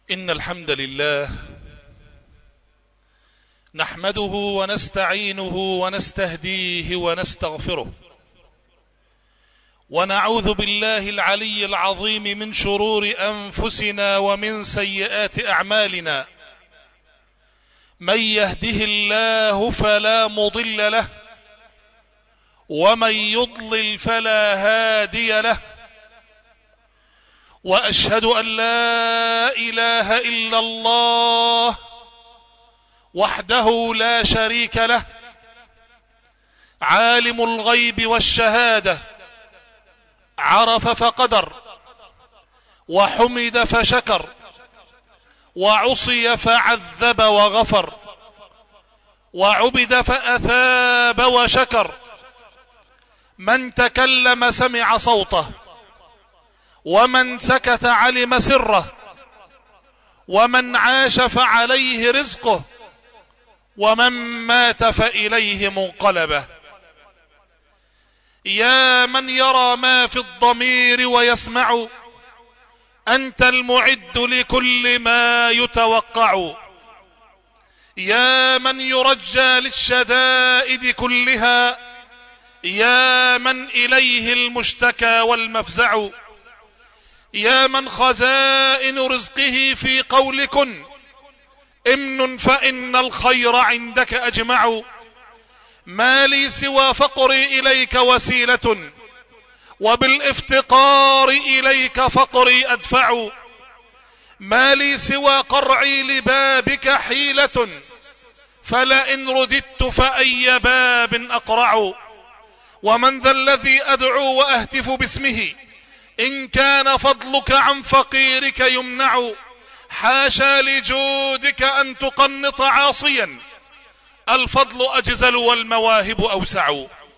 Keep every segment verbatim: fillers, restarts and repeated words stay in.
إن الحمد لله نحمده ونستعينه ونستهديه ونستغفره، ونعوذ بالله العلي العظيم من شرور أنفسنا ومن سيئات أعمالنا. من يهده الله فلا مضل له، ومن يضلل فلا هادي له، وأشهد أن لا إله إلا الله وحده لا شريك له، عالم الغيب والشهادة، عرف فقدر، وحمد فشكر، وعصي فعذب وغفر، وعبد فأثاب وشكر. من تكلم سمع صوته، ومن سكت علم سره، ومن عاش فعليه رزقه، ومن مات فإليه منقلبه. يا من يرى ما في الضمير ويسمع، أنت المعد لكل ما يتوقع. يا من يرجى للشدائد كلها، يا من إليه المشتكى والمفزع. يا من خزائن رزقه في قول كن، امن فإن الخير عندك أجمع. ما لي سوى فقري إليك وسيلة، وبالافتقار إليك فقري أدفع. ما لي سوى قرعي لبابك حيلة، فلئن رددت فأي باب أقرع. ومن ذا الذي أدعو وأهتف باسمه، إن كان فضلك عن فقيرك يمنع. حاشا لجودك أن تقنط عاصيا، الفضل أجزل والمواهب أوسع.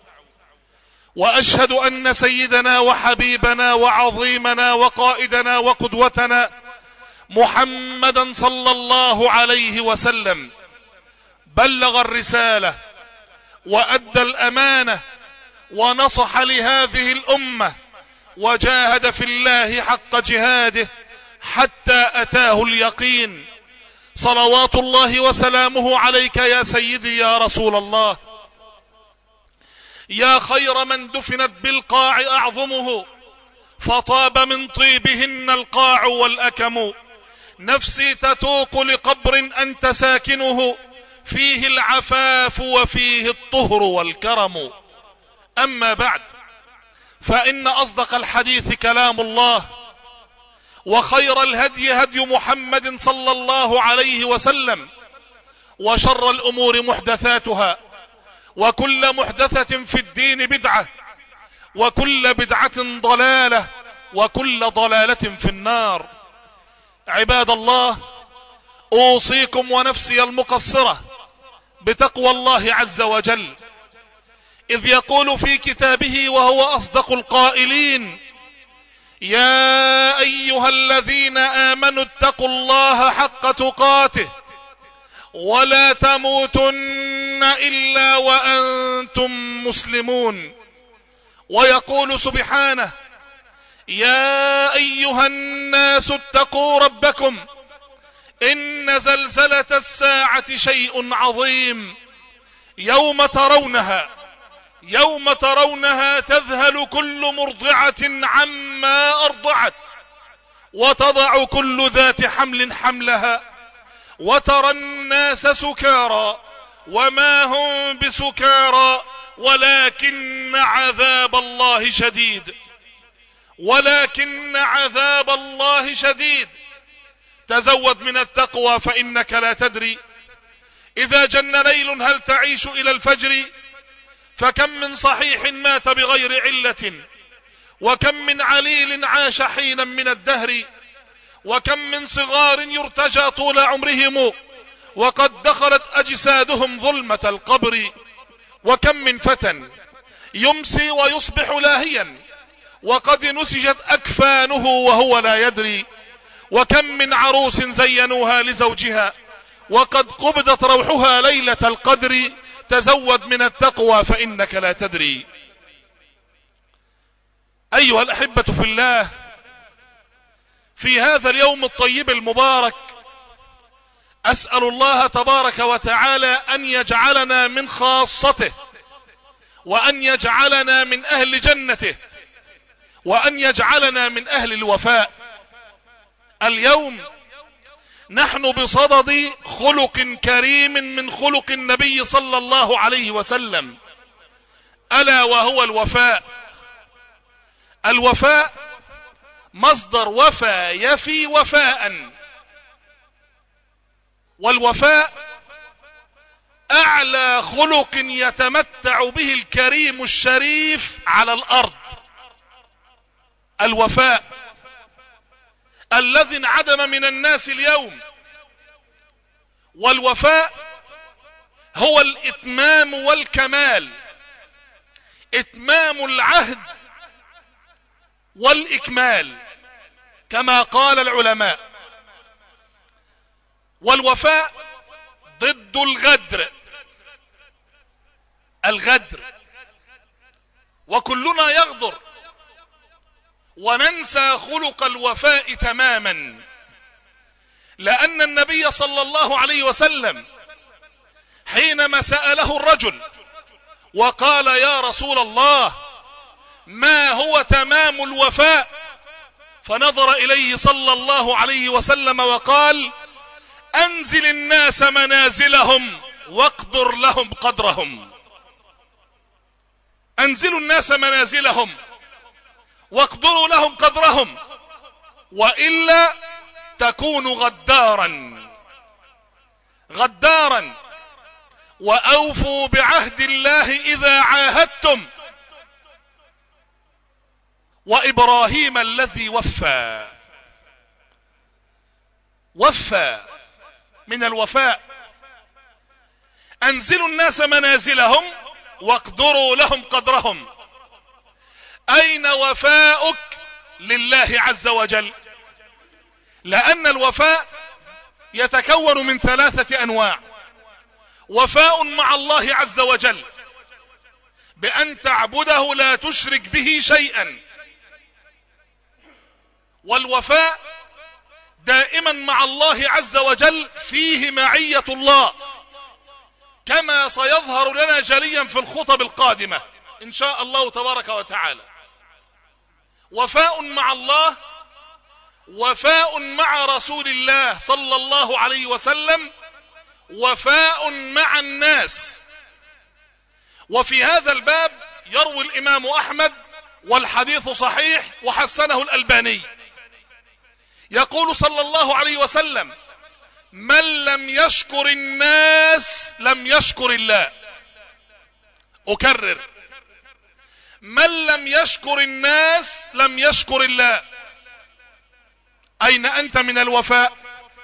وأشهد أن سيدنا وحبيبنا وعظيمنا وقائدنا وقدوتنا محمدا صلى الله عليه وسلم بلغ الرسالة وأدى الأمانة، ونصح لهذه الأمة، وجاهد في الله حق جهاده حتى أتاه اليقين. صلوات الله وسلامه عليك يا سيدي يا رسول الله، يا خير من دفنت بالقاع أعظمه، فطاب من طيبهن القاع والأكم. نفسي تتوق لقبر أنت ساكنه، فيه العفاف وفيه الطهر والكرم. أما بعد، فإن أصدق الحديث كلام الله، وخير الهدي هدي محمد صلى الله عليه وسلم، وشر الأمور محدثاتها، وكل محدثة في الدين بدعة، وكل بدعة ضلالة، وكل ضلالة في النار. عباد الله، أوصيكم ونفسي المقصرة بتقوى الله عز وجل، إذ يقول في كتابه وهو أصدق القائلين: يا أيها الذين آمنوا اتقوا الله حق تقاته، ولا تموتن إلا وأنتم مسلمون. ويقول سبحانه: يا أيها الناس اتقوا ربكم، إن زلزلة الساعة شيء عظيم، يوم ترونها يوم ترونها تذهل كل مرضعة عما أرضعت، وتضع كل ذات حمل حملها، وترى الناس سكارى وما هم بسكارى ولكن عذاب الله شديد ولكن عذاب الله شديد. تزود من التقوى فإنك لا تدري إذا جن ليل هل تعيش إلى الفجر. فكم من صحيح مات بغير علة، وكم من عليل عاش حينا من الدهر، وكم من صغار يرتجى طول عمرهم، وقد دخلت أجسادهم ظلمة القبر. وكم من فتى يمسي ويصبح لاهيا، وقد نسجت أكفانه وهو لا يدري. وكم من عروس زينوها لزوجها، وقد قبضت روحها ليلة القدر. تزود من التقوى فإنك لا تدري. أيها الأحبة في الله، في هذا اليوم الطيب المبارك أسأل الله تبارك وتعالى أن يجعلنا من خاصته، وأن يجعلنا من أهل جنته، وأن يجعلنا من أهل الوفاء. اليوم نحن بصدد خلق كريم من خلق النبي صلى الله عليه وسلم، ألا وهو الوفاء. الوفاء مصدر وفى يفي وفاء، والوفاء أعلى خلق يتمتع به الكريم الشريف على الأرض. الوفاء الذي انعدم من الناس اليوم. والوفاء هو الإتمام والكمال، إتمام العهد والإكمال كما قال العلماء. والوفاء ضد الغدر. الغدر، وكلنا يغدر وننسى خلق الوفاء تماما، لأن النبي صلى الله عليه وسلم حينما سأله الرجل وقال يا رسول الله ما هو تمام الوفاء، فنظر إليه صلى الله عليه وسلم وقال أنزل الناس منازلهم واقدر لهم قدرهم. أنزلوا الناس منازلهم واقدروا لهم قدرهم، وإلا تكون غدارا غدارا. وأوفوا بعهد الله إذا عاهدتم، وإبراهيم الذي وفى وفى من الوفاء. أنزلوا الناس منازلهم واقدروا لهم قدرهم. أين وفاؤك لله عز وجل؟ لأن الوفاء يتكون من ثلاثة أنواع. وفاء مع الله عز وجل بأن تعبده لا تشرك به شيئا، والوفاء دائما مع الله عز وجل فيه معية الله، كما سيظهر لنا جليا في الخطب القادمة إن شاء الله تبارك وتعالى. وفاء مع الله، وفاء مع رسول الله صلى الله عليه وسلم، وفاء مع الناس. وفي هذا الباب يروي الإمام أحمد والحديث صحيح وحسنه الألباني، يقول صلى الله عليه وسلم من لم يشكر الناس لم يشكر الله. أكرر، من لم يشكر الناس لم يشكر الله. أين أنت من الوفاء؟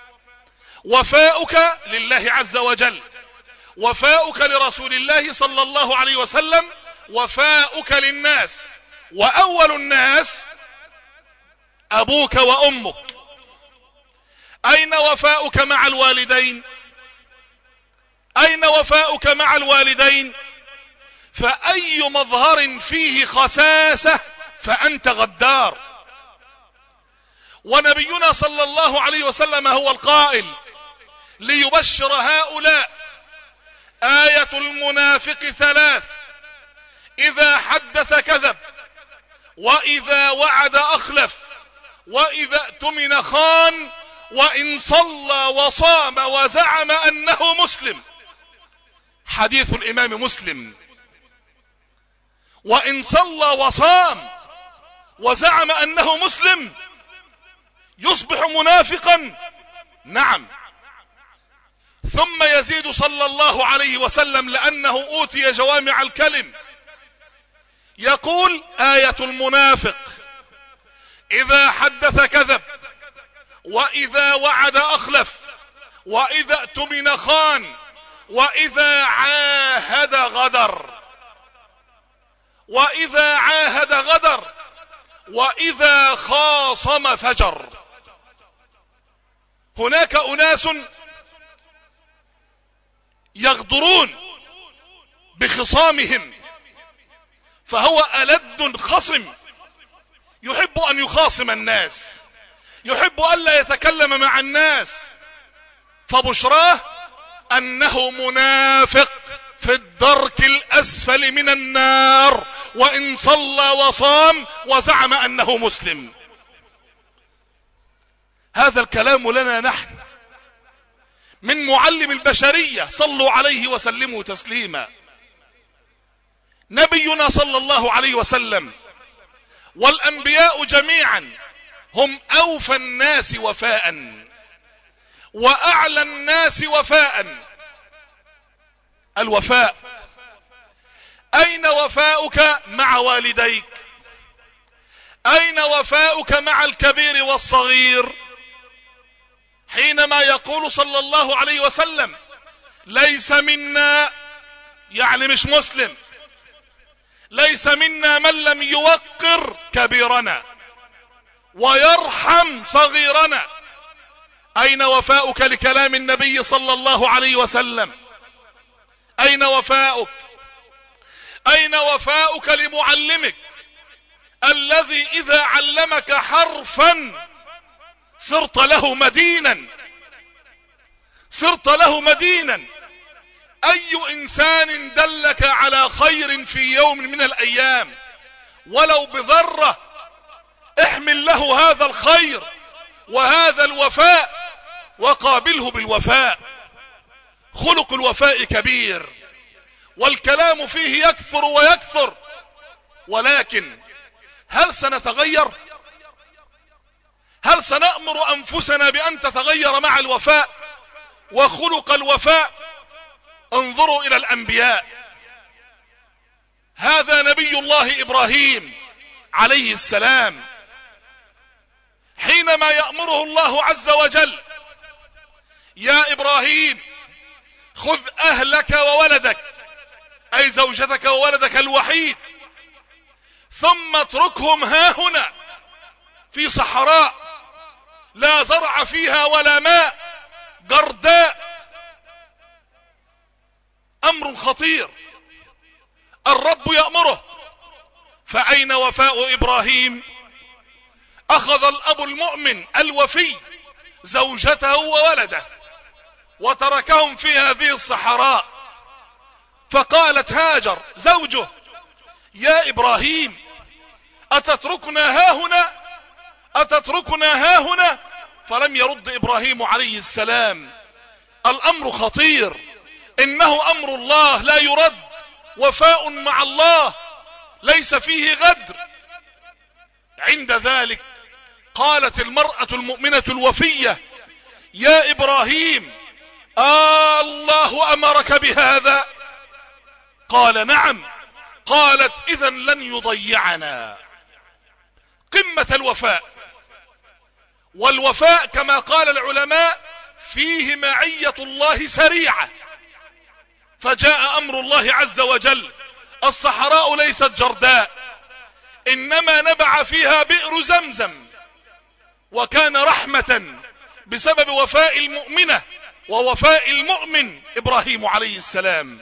وفاؤك لله عز وجل، وفاؤك لرسول الله صلى الله عليه وسلم، وفاؤك للناس. وأول الناس أبوك وأمك. أين وفاؤك مع الوالدين؟ أين وفاؤك مع الوالدين؟ فأي مظهر فيه خساسة فأنت غدار. ونبينا صلى الله عليه وسلم هو القائل ليبشر هؤلاء آية المنافق ثلاث: إذا حدث كذب، وإذا وعد أخلف، وإذا اؤتمن خان، وإن صلى وصام وزعم أنه مسلم. حديث الإمام مسلم. وإن صلى وصام وزعم أنه مسلم يصبح منافقا. نعم. ثم يزيد صلى الله عليه وسلم لأنه أوتي جوامع الكلم، يقول آية المنافق: إذا حدث كذب، وإذا وعد أخلف، وإذا اؤتمن خان، وإذا عاهد غدر. وإذا عاهد غدر، وإذا خاصم فجر. هناك أناس يغدرون بخصامهم، فهو ألد خصم يحب أن يخاصم الناس، يحب ألا يتكلم مع الناس، فبشراه أنه منافق في الدرك الأسفل من النار، وإن صلى وصام وزعم أنه مسلم. هذا الكلام لنا نحن من معلم البشرية، صلوا عليه وسلموا تسليما. نبينا صلى الله عليه وسلم والأنبياء جميعا هم أوفى الناس وفاء وأعلى الناس وفاء. الوفاء، أين وفاؤك مع والديك؟ أين وفاؤك مع الكبير والصغير؟ حينما يقول صلى الله عليه وسلم ليس منا، يعني مش مسلم، ليس منا من لم يوقر كبيرنا ويرحم صغيرنا. أين وفاؤك لكلام النبي صلى الله عليه وسلم؟ أين وفاؤك؟ أين وفاؤك لمعلمك الذي إذا علمك حرفا صرت له مدينا، صرت له مدينا؟ أي إنسان دلك على خير في يوم من الأيام ولو بذرة، احمل له هذا الخير وهذا الوفاء وقابله بالوفاء. خلق الوفاء كبير والكلام فيه يكثر ويكثر، ولكن هل سنتغير؟ هل سنأمر أنفسنا بأن تتغير مع الوفاء وخلق الوفاء؟ انظروا إلى الأنبياء. هذا نبي الله إبراهيم عليه السلام، حينما يأمره الله عز وجل يا إبراهيم خذ أهلك وولدك، أي زوجتك وولدك الوحيد، ثم اتركهم هاهنا في صحراء لا زرع فيها ولا ماء، جرداء. أمر خطير الرب يأمره. فأين وفاء إبراهيم؟ أخذ الأب المؤمن الوفي زوجته وولده وتركهم في هذه الصحراء، فقالت هاجر زوجه يا إبراهيم أتتركنا هاهنا، أتتركنا هاهنا؟ فلم يرد إبراهيم عليه السلام. الأمر خطير، إنه أمر الله لا يرد، وفاء مع الله ليس فيه غدر. عند ذلك قالت المرأة المؤمنة الوفية يا إبراهيم آه الله أمرك بهذا؟ قال نعم. قالت إذن لن يضيعنا. قمة الوفاء. والوفاء كما قال العلماء فيه معية الله سريعة، فجاء أمر الله عز وجل، الصحراء ليست جرداء، إنما نبع فيها بئر زمزم، وكان رحمة بسبب وفاء المؤمنة ووفاء المؤمن إبراهيم عليه السلام.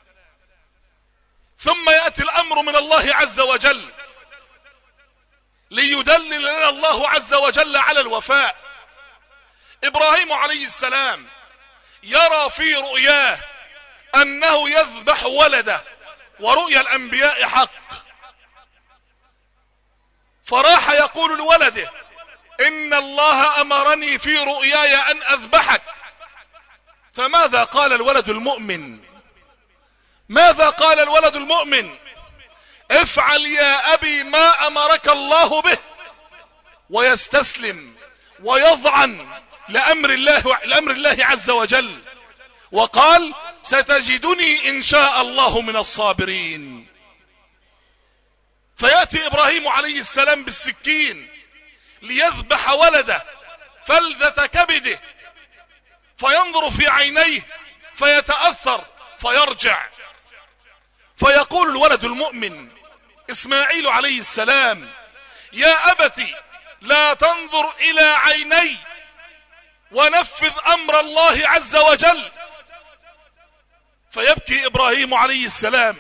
ثم يأتي الأمر من الله عز وجل ليدلل لنا الله عز وجل على الوفاء. إبراهيم عليه السلام يرى في رؤياه أنه يذبح ولده، ورؤيا الأنبياء حق، فراح يقول لولده إن الله أمرني في رؤياي أن أذبحك. فماذا قال الولد المؤمن؟ ماذا قال الولد المؤمن؟ افعل يا أبي ما أمرك الله به، ويستسلم ويضعن لأمر الله, لأمر الله عز وجل، وقال ستجدني إن شاء الله من الصابرين. فيأتي إبراهيم عليه السلام بالسكين ليذبح ولده فلذة كبده، فينظر في عينيه فيتأثر فيرجع، فيقول الولد المؤمن إسماعيل عليه السلام يا أبتي لا تنظر إلى عيني ونفذ أمر الله عز وجل. فيبكي إبراهيم عليه السلام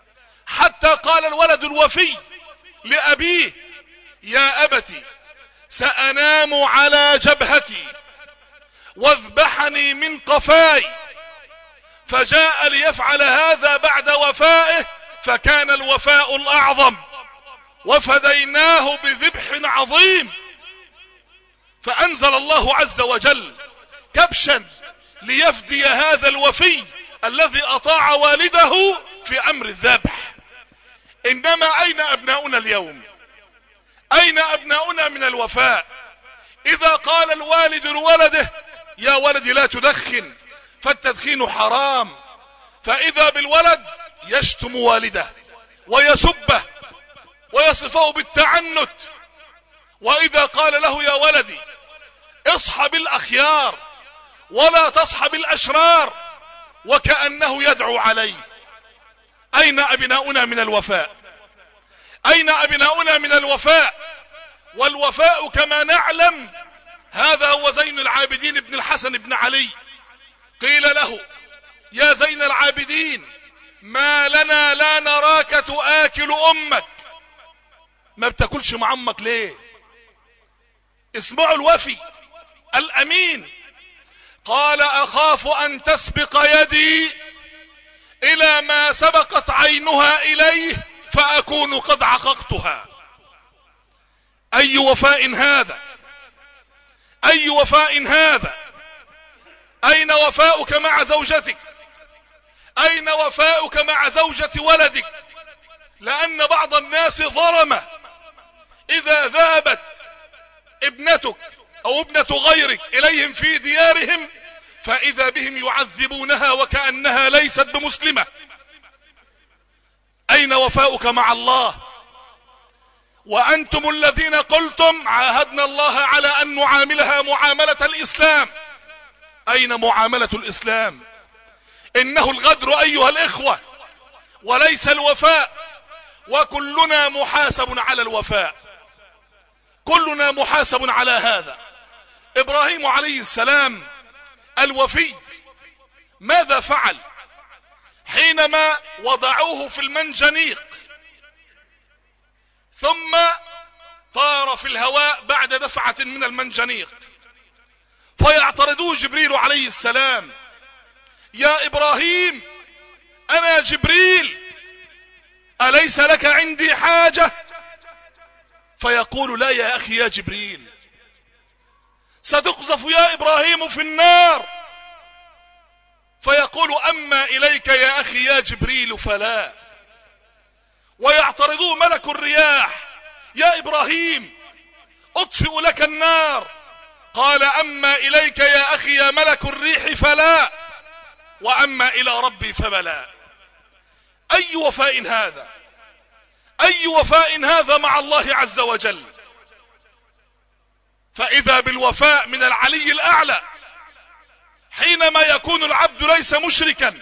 حتى قال الولد الوفي لأبيه يا أبتي سأنام على جبهتي واذبحني من قفاي، فجاء ليفعل هذا بعد وفائه، فكان الوفاء الأعظم، وفديناه بذبح عظيم. فأنزل الله عز وجل كبشا ليفدي هذا الوفي الذي أطاع والده في أمر الذبح. إنما أين أبناؤنا اليوم؟ أين أبناؤنا من الوفاء؟ إذا قال الوالد لولده يا ولدي لا تدخن فالتدخين حرام، فإذا بالولد يشتم والده ويسبه ويصفه بالتعنت. وإذا قال له يا ولدي اصحب الأخيار ولا تصحب الأشرار، وكأنه يدعو عليه. أين أبناؤنا من الوفاء؟ أين أبناؤنا من الوفاء؟ والوفاء كما نعلم هذا هو زين العابدين بن الحسن بن علي. قيل له يا زين العابدين ما لنا لا نراك تآكل أمك، ما بتاكلش مع أمك ليه؟ اسمعوا الوفي الأمين. قال أخاف أن تسبق يدي إلى ما سبقت عينها إليه فأكون قد عققتها. أي وفاء هذا؟ أي وفاء هذا؟ أين وفاؤك مع زوجتك؟ أين وفاؤك مع زوجة ولدك؟ لأن بعض الناس ظلمة، إذا ذهبت ابنتك أو ابنة غيرك إليهم في ديارهم فإذا بهم يعذبونها وكأنها ليست بمسلمة. أين وفاؤك مع الله؟ وأنتم الذين قلتم عاهدنا الله على أن نعاملها معاملة الإسلام. أين معاملة الإسلام؟ إنه الغدر أيها الإخوة وليس الوفاء، وكلنا محاسب على الوفاء، كلنا محاسب على هذا. إبراهيم عليه السلام الوفي ماذا فعل حينما وضعوه في المنجنيق ثم طار في الهواء بعد دفعة من المنجنيق، فيعترضه جبريل عليه السلام يا إبراهيم أنا جبريل أليس لك عندي حاجة؟ فيقول لا يا أخي يا جبريل ستقذف يا إبراهيم في النار. فيقول أما إليك يا أخي يا جبريل فلا. ويعترضه ملك الرياح يا إبراهيم أطفئ لك النار، قال أما إليك يا أخي يا ملك الريح فلا، وأما إلى ربي فبلا. أي وفاء هذا؟ أي وفاء هذا مع الله عز وجل؟ فإذا بالوفاء من العلي الأعلى حينما يكون العبد ليس مشركا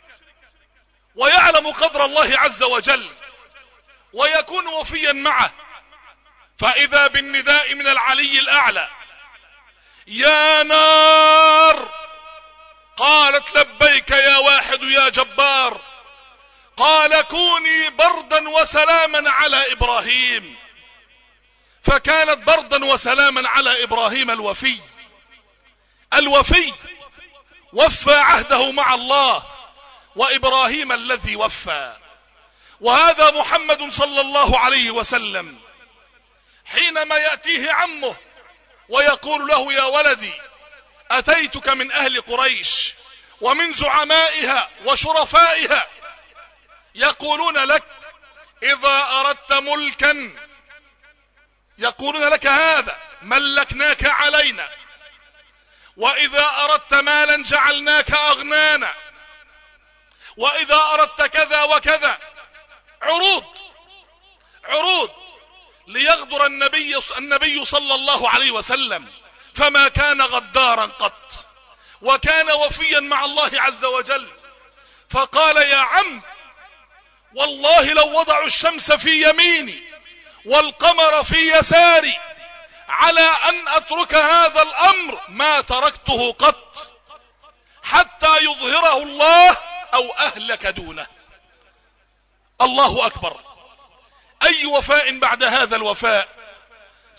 ويعلم قدر الله عز وجل ويكون وفيا معه، فإذا بالنداء من العلي الأعلى يا نار قالت لبيك يا واحد يا جبار، قال كوني بردا وسلاما على إبراهيم، فكانت بردا وسلاما على إبراهيم الوفي. الوفي وفى عهده مع الله، وإبراهيم الذي وفى. وهذا محمد صلى الله عليه وسلم حينما يأتيه عمه ويقول له يا ولدي أتيتك من أهل قريش ومن زعمائها وشرفائها يقولون لك إذا أردت ملكا، يقولون لك هذا ملكناك علينا، وإذا أردت مالا جعلناك أغنانا، وإذا أردت كذا وكذا، عروض عروض ليغدر النبي النبي صلى الله عليه وسلم، فما كان غدارا قط وكان وفيا مع الله عز وجل. فقال يا عم والله لو وضعوا الشمس في يميني والقمر في يساري على أن أترك هذا الأمر ما تركته قط حتى يظهره الله أو أهلك دونه. الله أكبر. أي وفاء بعد هذا الوفاء؟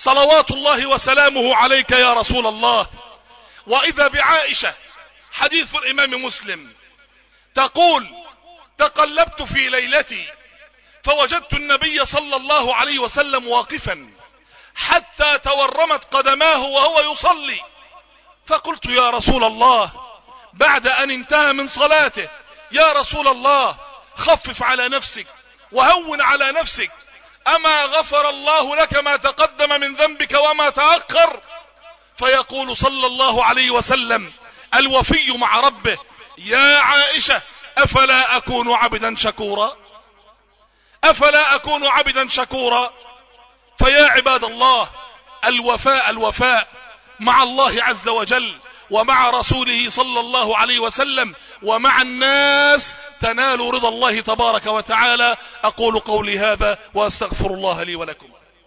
صلوات الله وسلامه عليك يا رسول الله. وإذا بعائشة حديث الإمام مسلم تقول: تقلبت في ليلتي فوجدت النبي صلى الله عليه وسلم واقفا حتى تورمت قدماه وهو يصلي، فقلت: يا رسول الله، بعد أن انتهى من صلاته: يا رسول الله، خفف على نفسك وهون على نفسك، أما غفر الله لك ما تقدم من ذنبك وما تأخر؟ فيقول صلى الله عليه وسلم الوفي مع ربه: يا عائشة، أفلا أكون عبدا شكورا؟ أفلا أكون عبدا شكورا؟ فيا عباد الله، الوفاء الوفاء مع الله عز وجل ومع رسوله صلى الله عليه وسلم ومع الناس تنال رضا الله تبارك وتعالى. أقول قولي هذا وأستغفر الله لي ولكم.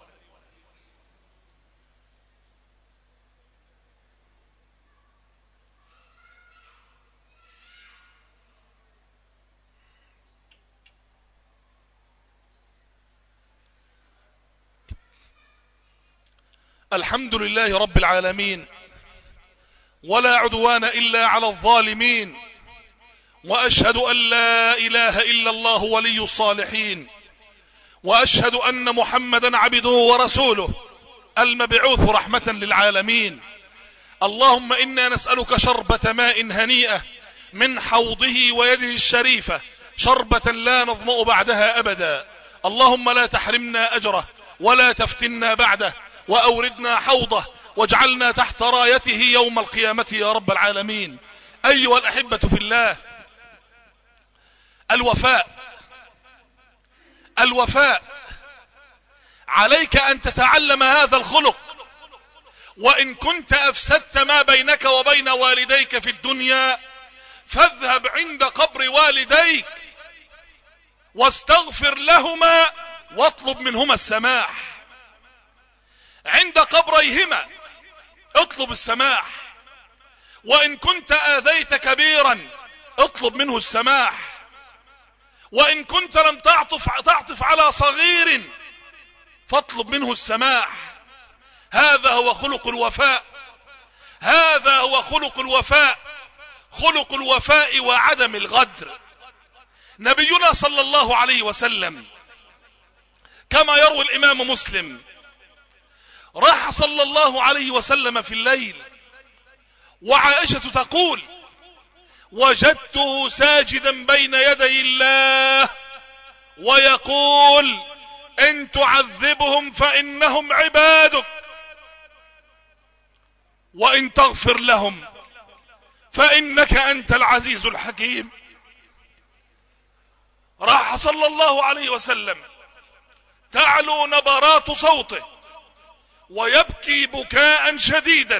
الحمد لله رب العالمين، ولا عدوان إلا على الظالمين، وأشهد أن لا إله إلا الله ولي الصالحين، وأشهد أن محمدا عبده ورسوله المبعوث رحمة للعالمين. اللهم إنا نسألك شربة ماء هنيئة من حوضه ويده الشريفة، شربة لا نظمأ بعدها أبدا. اللهم لا تحرمنا أجره ولا تفتنا بعده، وأوردنا حوضه واجعلنا تحت رايته يوم القيامة يا رب العالمين. أيها الأحبة في الله، الوفاء الوفاء عليك أن تتعلم هذا الخلق. وإن كنت أفسدت ما بينك وبين والديك في الدنيا، فاذهب عند قبر والديك واستغفر لهما واطلب منهما السماح. عند قبريهما اطلب السماح. وإن كنت آذيت كبيرا اطلب منه السماح. وإن كنت لم تعطف, تعطف على صغير فاطلب منه السماح. هذا هو خلق الوفاء، هذا هو خلق الوفاء، خلق الوفاء وعدم الغدر. نبينا صلى الله عليه وسلم كما يروي الإمام مسلم، راح صلى الله عليه وسلم في الليل، وعائشة تقول: وجدته ساجدا بين يدي الله ويقول: إن تعذبهم فإنهم عبادك، وإن تغفر لهم فإنك أنت العزيز الحكيم. راح صلى الله عليه وسلم تعلو نبرات صوته ويبكي بكاء شديدا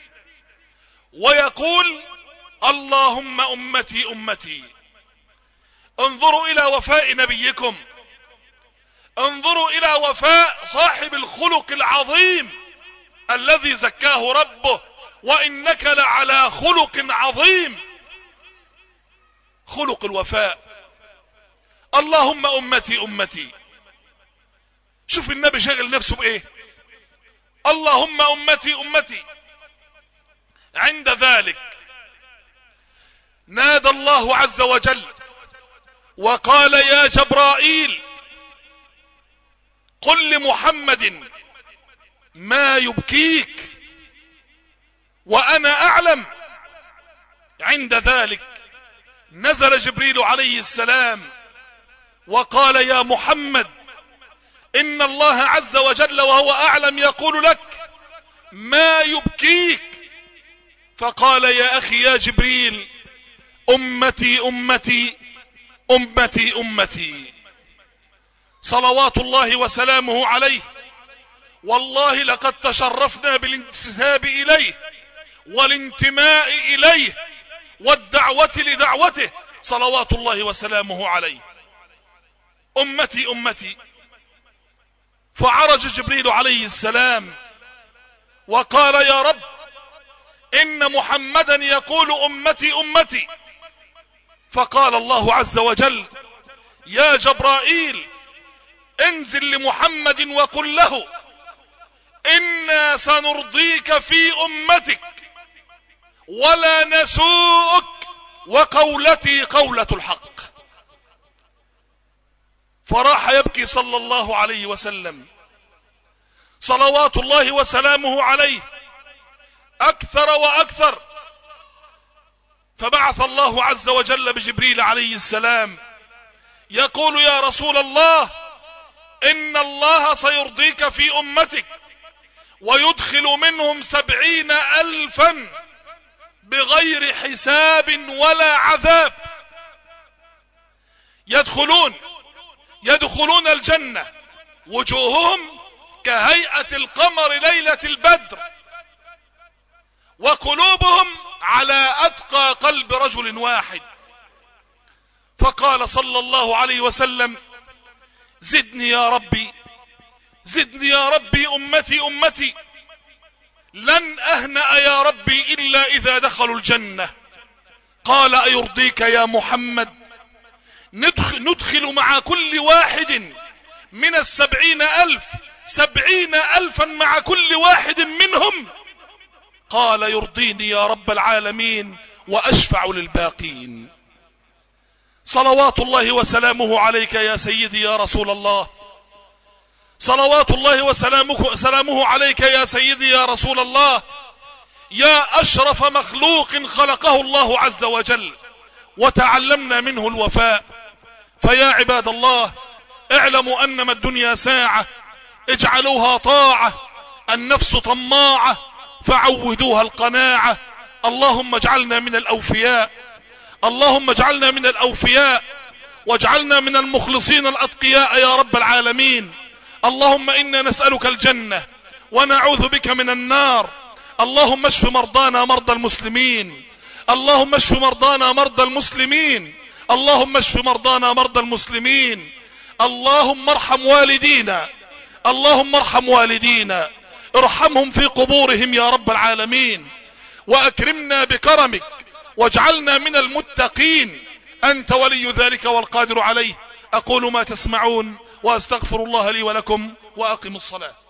ويقول: اللهم أمتي أمتي. انظروا إلى وفاء نبيكم، انظروا إلى وفاء صاحب الخلق العظيم الذي زكاه ربه: وإنك لعلى خلق عظيم. خلق الوفاء. اللهم أمتي أمتي. شوف النبي شغل نفسه بإيه؟ اللهم أمتي أمتي. عند ذلك نادى الله عز وجل وقال: يا جبرائيل، قل لمحمد ما يبكيك وأنا أعلم. عند ذلك نزل جبريل عليه السلام وقال: يا محمد، إن الله عز وجل وهو أعلم يقول لك ما يبكيك. فقال: يا أخي يا جبريل، أمتي أمتي أمتي أمتي. صلوات الله وسلامه عليه. والله لقد تشرفنا بالانتساب إليه والانتماء إليه والدعوة لدعوته صلوات الله وسلامه عليه. أمتي أمتي. فعرج جبريل عليه السلام وقال: يا رب، إن محمدا يقول أمتي أمتي. فقال الله عز وجل: يا جبرائيل، انزل لمحمد وقل له: إنا سنرضيك في أمتك ولا نسوءك وقولتي قولة الحق. فراح يبكي صلى الله عليه وسلم صلوات الله وسلامه عليه أكثر وأكثر. فبعث الله عز وجل بجبريل عليه السلام يقول: يا رسول الله، إن الله سيرضيك في أمتك ويدخل منهم سبعين ألفا بغير حساب ولا عذاب، يدخلون يدخلون الجنة وجوههم كهيئة القمر ليلة البدر، وقلوبهم على أتقى قلب رجل واحد. فقال صلى الله عليه وسلم: زدني يا ربي، زدني يا ربي، أمتي أمتي، لن أهنأ يا ربي إلا إذا دخلوا الجنة. قال: أيرضيك يا محمد ندخل, ندخل مع كل واحد من السبعين ألف سبعين ألفا مع كل واحد منهم؟ قال: يرضيني يا رب العالمين وأشفع للباقين. صلوات الله وسلامه عليك يا سيدي يا رسول الله، صلوات الله وسلامه سلامه عليك يا سيدي يا رسول الله، يا أشرف مخلوق خلقه الله عز وجل وتعلمنا منه الوفاء. فيا عباد الله، اعلموا أنما الدنيا ساعة، اجعلوها طاعة، النفس طماعة فعودوها القناعة. اللهم اجعلنا من الأوفياء، اللهم اجعلنا من الأوفياء، واجعلنا من المخلصين الأتقياء يا رب العالمين. اللهم إنا نسألك الجنة ونعوذ بك من النار. اللهم اشف مرضانا مرضى المسلمين، اللهم اشف مرضانا مرضى المسلمين، اللهم اشف مرضانا مرضى المسلمين. اللهم ارحم والدينا، اللهم ارحم والدينا، ارحمهم في قبورهم يا رب العالمين، وأكرمنا بكرمك واجعلنا من المتقين. أنت ولي ذلك والقادر عليه. أقول ما تسمعون وأستغفر الله لي ولكم وأقم الصلاة.